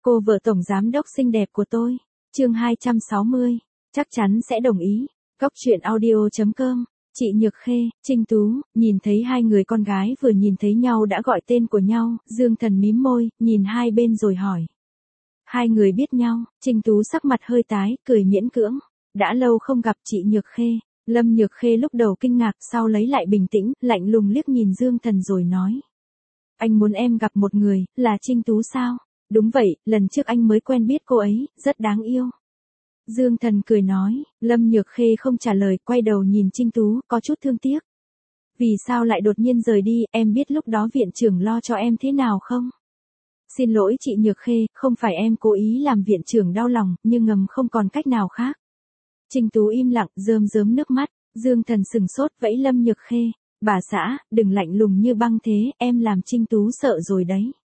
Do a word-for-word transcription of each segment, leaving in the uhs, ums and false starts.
Cô vợ tổng giám đốc xinh đẹp của tôi. Chương hai trăm sáu mươi. Chắc chắn sẽ đồng ý. Góc truyện audio chấm com. Chị Nhược Khê, Trinh Tú, nhìn thấy hai người con gái vừa nhìn thấy nhau đã gọi tên của nhau, Dương Thần mím môi, nhìn hai bên rồi hỏi. Hai người biết nhau, Trinh Tú sắc mặt hơi tái, cười miễn cưỡng. Đã lâu không gặp chị Nhược Khê. Lâm Nhược Khê lúc đầu kinh ngạc, sau lấy lại bình tĩnh, lạnh lùng liếc nhìn Dương Thần rồi nói. Anh muốn em gặp một người, là Trinh Tú sao? Đúng vậy, lần trước anh mới quen biết cô ấy, rất đáng yêu. Dương Thần cười nói, Lâm Nhược Khê không trả lời, quay đầu nhìn Trinh Tú, có chút thương tiếc. Vì sao lại đột nhiên rời đi, em biết lúc đó viện trưởng lo cho em thế nào không? Xin lỗi chị Nhược Khê, không phải em cố ý làm viện trưởng đau lòng, nhưng ngầm không còn cách nào khác. Trinh Tú im lặng, rơm rớm nước mắt, Dương Thần sừng sốt vẫy Lâm Nhược Khê. Bà xã, đừng lạnh lùng như băng thế, em làm Trinh Tú sợ rồi đấy.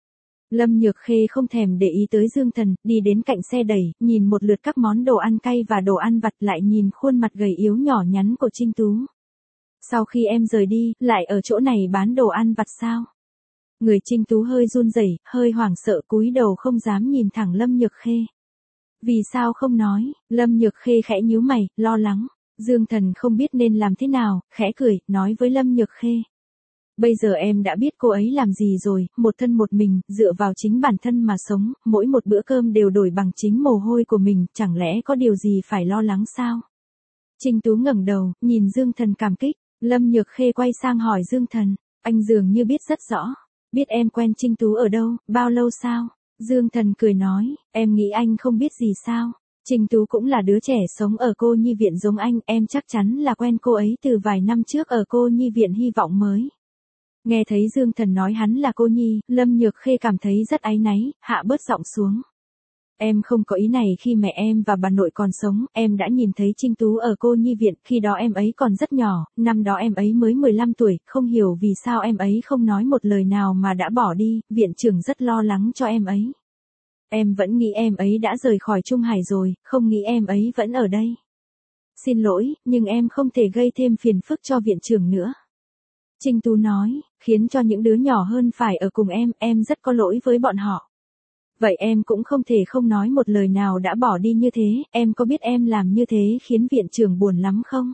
Lâm Nhược Khê không thèm để ý tới Dương Thần, đi đến cạnh xe đẩy, nhìn một lượt các món đồ ăn cay và đồ ăn vặt, lại nhìn khuôn mặt gầy yếu nhỏ nhắn của Trinh Tú. Sau khi em rời đi, lại ở chỗ này bán đồ ăn vặt sao? Người Trinh Tú hơi run rẩy, hơi hoảng sợ cúi đầu không dám nhìn thẳng Lâm Nhược Khê. Vì sao không nói? Lâm Nhược Khê khẽ nhíu mày, lo lắng. Dương Thần không biết nên làm thế nào, khẽ cười, nói với Lâm Nhược Khê. Bây giờ em đã biết cô ấy làm gì rồi, một thân một mình, dựa vào chính bản thân mà sống, mỗi một bữa cơm đều đổi bằng chính mồ hôi của mình, chẳng lẽ có điều gì phải lo lắng sao? Trinh Tú ngẩng đầu, nhìn Dương Thần cảm kích, Lâm Nhược Khê quay sang hỏi Dương Thần, anh dường như biết rất rõ, biết em quen Trinh Tú ở đâu, bao lâu sao? Dương Thần cười nói, em nghĩ anh không biết gì sao? Trinh Tú cũng là đứa trẻ sống ở cô nhi viện giống anh, em chắc chắn là quen cô ấy từ vài năm trước ở cô nhi viện hy vọng mới. Nghe thấy Dương Thần nói hắn là cô nhi, Lâm Nhược Khê cảm thấy rất áy náy, hạ bớt giọng xuống. Em không có ý này khi mẹ em và bà nội còn sống, em đã nhìn thấy Trinh Tú ở cô nhi viện, khi đó em ấy còn rất nhỏ, năm đó em ấy mới mười lăm tuổi, không hiểu vì sao em ấy không nói một lời nào mà đã bỏ đi, viện trưởng rất lo lắng cho em ấy. Em vẫn nghĩ em ấy đã rời khỏi Trung Hải rồi, không nghĩ em ấy vẫn ở đây. Xin lỗi, nhưng em không thể gây thêm phiền phức cho viện trưởng nữa. Trinh Tú nói, khiến cho những đứa nhỏ hơn phải ở cùng em, em rất có lỗi với bọn họ. Vậy em cũng không thể không nói một lời nào đã bỏ đi như thế, em có biết em làm như thế khiến viện trưởng buồn lắm không?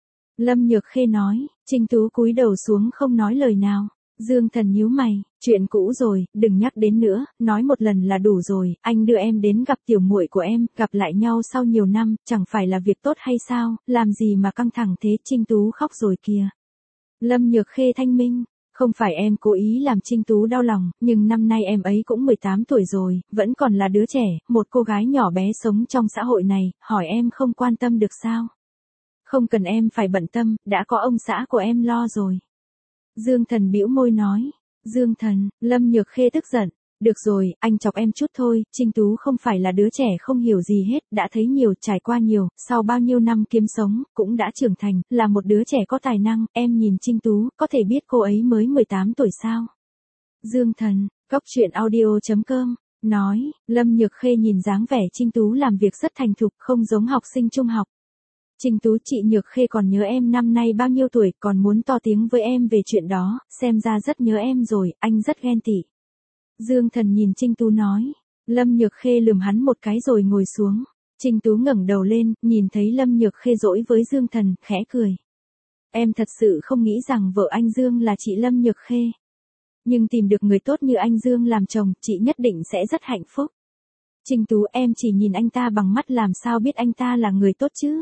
Lâm Nhược Khê nói, Trinh Tú cúi đầu xuống không nói lời nào. Dương Thần nhíu mày, chuyện cũ rồi, đừng nhắc đến nữa, nói một lần là đủ rồi, anh đưa em đến gặp tiểu muội của em, gặp lại nhau sau nhiều năm, chẳng phải là việc tốt hay sao, làm gì mà căng thẳng thế? Trinh Tú khóc rồi kìa. Lâm Nhược Khê thanh minh, không phải em cố ý làm Trinh Tú đau lòng, nhưng năm nay em ấy cũng mười tám tuổi rồi, vẫn còn là đứa trẻ, một cô gái nhỏ bé sống trong xã hội này, hỏi em không quan tâm được sao? Không cần em phải bận tâm, đã có ông xã của em lo rồi. Dương Thần bĩu môi nói, Dương Thần, Lâm Nhược Khê tức giận, được rồi, anh chọc em chút thôi, Trinh Tú không phải là đứa trẻ không hiểu gì hết, đã thấy nhiều, trải qua nhiều, sau bao nhiêu năm kiếm sống, cũng đã trưởng thành, là một đứa trẻ có tài năng, em nhìn Trinh Tú, có thể biết cô ấy mới mười tám tuổi sao? Dương Thần, góc truyện audio chấm com, nói, Lâm Nhược Khê nhìn dáng vẻ Trinh Tú làm việc rất thành thục, không giống học sinh trung học. Trinh Tú, chị Nhược Khê còn nhớ em năm nay bao nhiêu tuổi, còn muốn to tiếng với em về chuyện đó, xem ra rất nhớ em rồi, anh rất ghen tị. Dương Thần nhìn Trinh Tú nói. Lâm Nhược Khê lườm hắn một cái rồi ngồi xuống. Trinh Tú ngẩng đầu lên, nhìn thấy Lâm Nhược Khê dỗi với Dương Thần, khẽ cười. Em thật sự không nghĩ rằng vợ anh Dương là chị Lâm Nhược Khê. Nhưng tìm được người tốt như anh Dương làm chồng, chị nhất định sẽ rất hạnh phúc. Trinh Tú, em chỉ nhìn anh ta bằng mắt làm sao biết anh ta là người tốt chứ?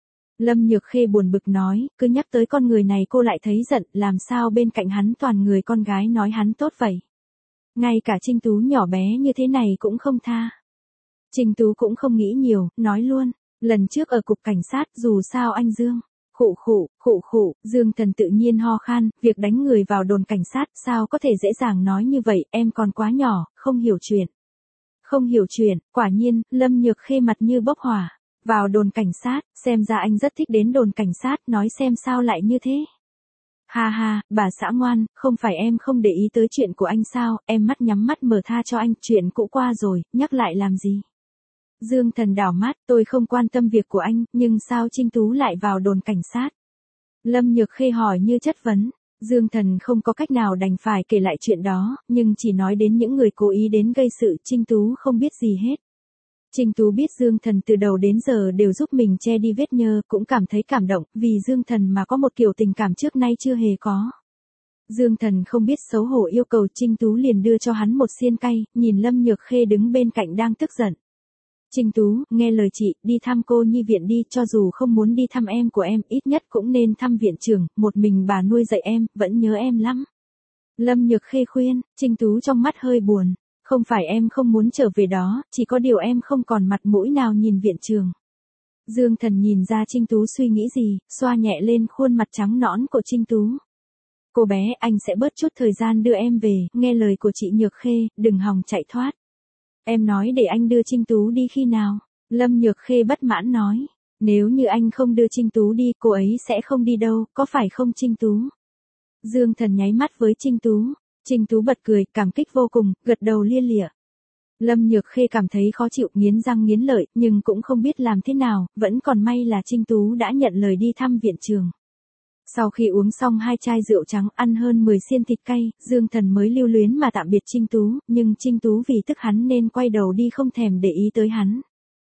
Lâm Nhược Khê buồn bực nói, cứ nhắc tới con người này cô lại thấy giận, làm sao bên cạnh hắn toàn người con gái nói hắn tốt vậy? Ngay cả Trinh Tú nhỏ bé như thế này cũng không tha. Trinh Tú cũng không nghĩ nhiều, nói luôn, lần trước ở cục cảnh sát dù sao anh Dương. Khụ khụ, khụ khụ, Dương Thần tự nhiên ho khan, việc đánh người vào đồn cảnh sát, sao có thể dễ dàng nói như vậy, em còn quá nhỏ, không hiểu chuyện. Không hiểu chuyện, quả nhiên, Lâm Nhược Khê mặt như bốc hỏa. Vào đồn cảnh sát, xem ra anh rất thích đến đồn cảnh sát, nói xem sao lại như thế. Ha ha, bà xã ngoan, không phải em không để ý tới chuyện của anh sao, em mắt nhắm mắt mở tha cho anh, chuyện cũ qua rồi, nhắc lại làm gì. Dương Thần đảo mắt, tôi không quan tâm việc của anh, nhưng sao Trinh Tú lại vào đồn cảnh sát? Lâm Nhược Khê hỏi như chất vấn. Dương Thần không có cách nào đành phải kể lại chuyện đó, nhưng chỉ nói đến những người cố ý đến gây sự, Trinh Tú không biết gì hết. Trinh Tú biết Dương Thần từ đầu đến giờ đều giúp mình che đi vết nhơ, cũng cảm thấy cảm động, vì Dương Thần mà có một kiểu tình cảm trước nay chưa hề có. Dương Thần không biết xấu hổ yêu cầu Trinh Tú liền đưa cho hắn một xiên cay, nhìn Lâm Nhược Khê đứng bên cạnh đang tức giận. Trinh Tú, nghe lời chị, đi thăm cô nhi viện đi, cho dù không muốn đi thăm em của em, ít nhất cũng nên thăm viện trưởng, một mình bà nuôi dạy em, vẫn nhớ em lắm. Lâm Nhược Khê khuyên, Trinh Tú trong mắt hơi buồn. Không phải em không muốn trở về đó, chỉ có điều em không còn mặt mũi nào nhìn viện trưởng. Dương Thần nhìn ra Trinh Tú suy nghĩ gì, xoa nhẹ lên khuôn mặt trắng nõn của Trinh Tú. Cô bé, anh sẽ bớt chút thời gian đưa em về, nghe lời của chị Nhược Khê, đừng hòng chạy thoát. Em nói để anh đưa Trinh Tú đi khi nào? Lâm Nhược Khê bất mãn nói. Nếu như anh không đưa Trinh Tú đi, cô ấy sẽ không đi đâu, có phải không Trinh Tú? Dương Thần nháy mắt với Trinh Tú. Trinh Tú bật cười, cảm kích vô cùng, gật đầu lia lịa. Lâm Nhược Khê cảm thấy khó chịu, nghiến răng nghiến lợi, nhưng cũng không biết làm thế nào, vẫn còn may là Trinh Tú đã nhận lời đi thăm viện trường. Sau khi uống xong hai chai rượu trắng, ăn hơn mười xiên thịt cay, Dương Thần mới lưu luyến mà tạm biệt Trinh Tú, nhưng Trinh Tú vì tức hắn nên quay đầu đi không thèm để ý tới hắn.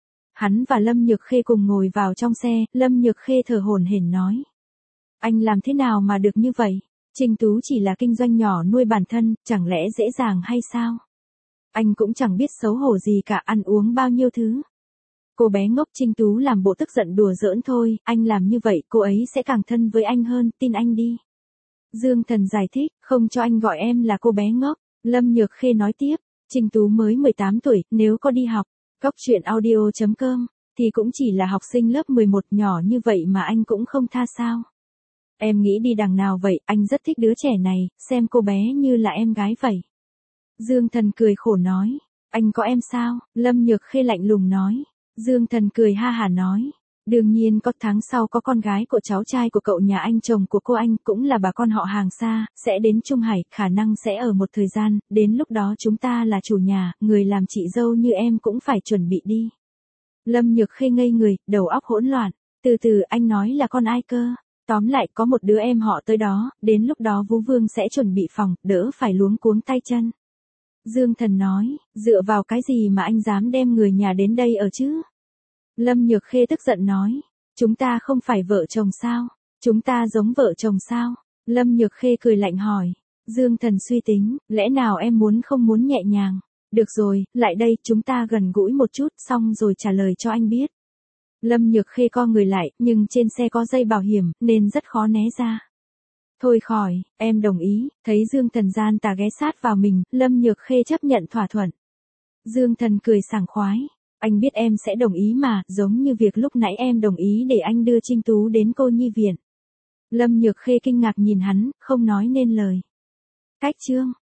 Hắn và Lâm Nhược Khê cùng ngồi vào trong xe, Lâm Nhược Khê thở hổn hển nói. Anh làm thế nào mà được như vậy? Trinh Tú chỉ là kinh doanh nhỏ nuôi bản thân, chẳng lẽ dễ dàng hay sao? Anh cũng chẳng biết xấu hổ gì cả, ăn uống bao nhiêu thứ. Cô bé ngốc. Trinh Tú làm bộ tức giận đùa giỡn thôi, anh làm như vậy cô ấy sẽ càng thân với anh hơn, tin anh đi. Dương Thần giải thích, không cho anh gọi em là cô bé ngốc. Lâm Nhược Khê nói tiếp, Trinh Tú mới mười tám tuổi, nếu có đi học, Cóc Truyện Audio chấm com, thì cũng chỉ là học sinh lớp mười một, nhỏ như vậy mà anh cũng không tha sao. Em nghĩ đi đằng nào vậy, anh rất thích đứa trẻ này, xem cô bé như là em gái vậy. Dương Thần cười khổ nói, anh có em sao? Lâm Nhược Khê lạnh lùng nói. Dương Thần cười ha hả nói, đương nhiên có, tháng sau có con gái của cháu trai của cậu nhà anh chồng của cô anh, cũng là bà con họ hàng xa, sẽ đến Trung Hải, khả năng sẽ ở một thời gian, đến lúc đó chúng ta là chủ nhà, người làm chị dâu như em cũng phải chuẩn bị đi. Lâm Nhược Khê ngây người, đầu óc hỗn loạn, từ từ anh nói là con ai cơ? Tóm lại có một đứa em họ tới đó, đến lúc đó Vũ Vương sẽ chuẩn bị phòng, đỡ phải luống cuống tay chân. Dương Thần nói, dựa vào cái gì mà anh dám đem người nhà đến đây ở chứ? Lâm Nhược Khê tức giận nói, chúng ta không phải vợ chồng sao? Chúng ta giống vợ chồng sao? Lâm Nhược Khê cười lạnh hỏi. Dương Thần suy tính, lẽ nào em muốn không muốn nhẹ nhàng? Được rồi, lại đây, chúng ta gần gũi một chút, xong rồi trả lời cho anh biết. Lâm Nhược Khê co người lại, nhưng trên xe có dây bảo hiểm, nên rất khó né ra. Thôi khỏi, em đồng ý, thấy Dương Thần gian tà ghé sát vào mình, Lâm Nhược Khê chấp nhận thỏa thuận. Dương Thần cười sảng khoái, anh biết em sẽ đồng ý mà, giống như việc lúc nãy em đồng ý để anh đưa Trinh Tú đến cô nhi viện. Lâm Nhược Khê kinh ngạc nhìn hắn, không nói nên lời. Cách chương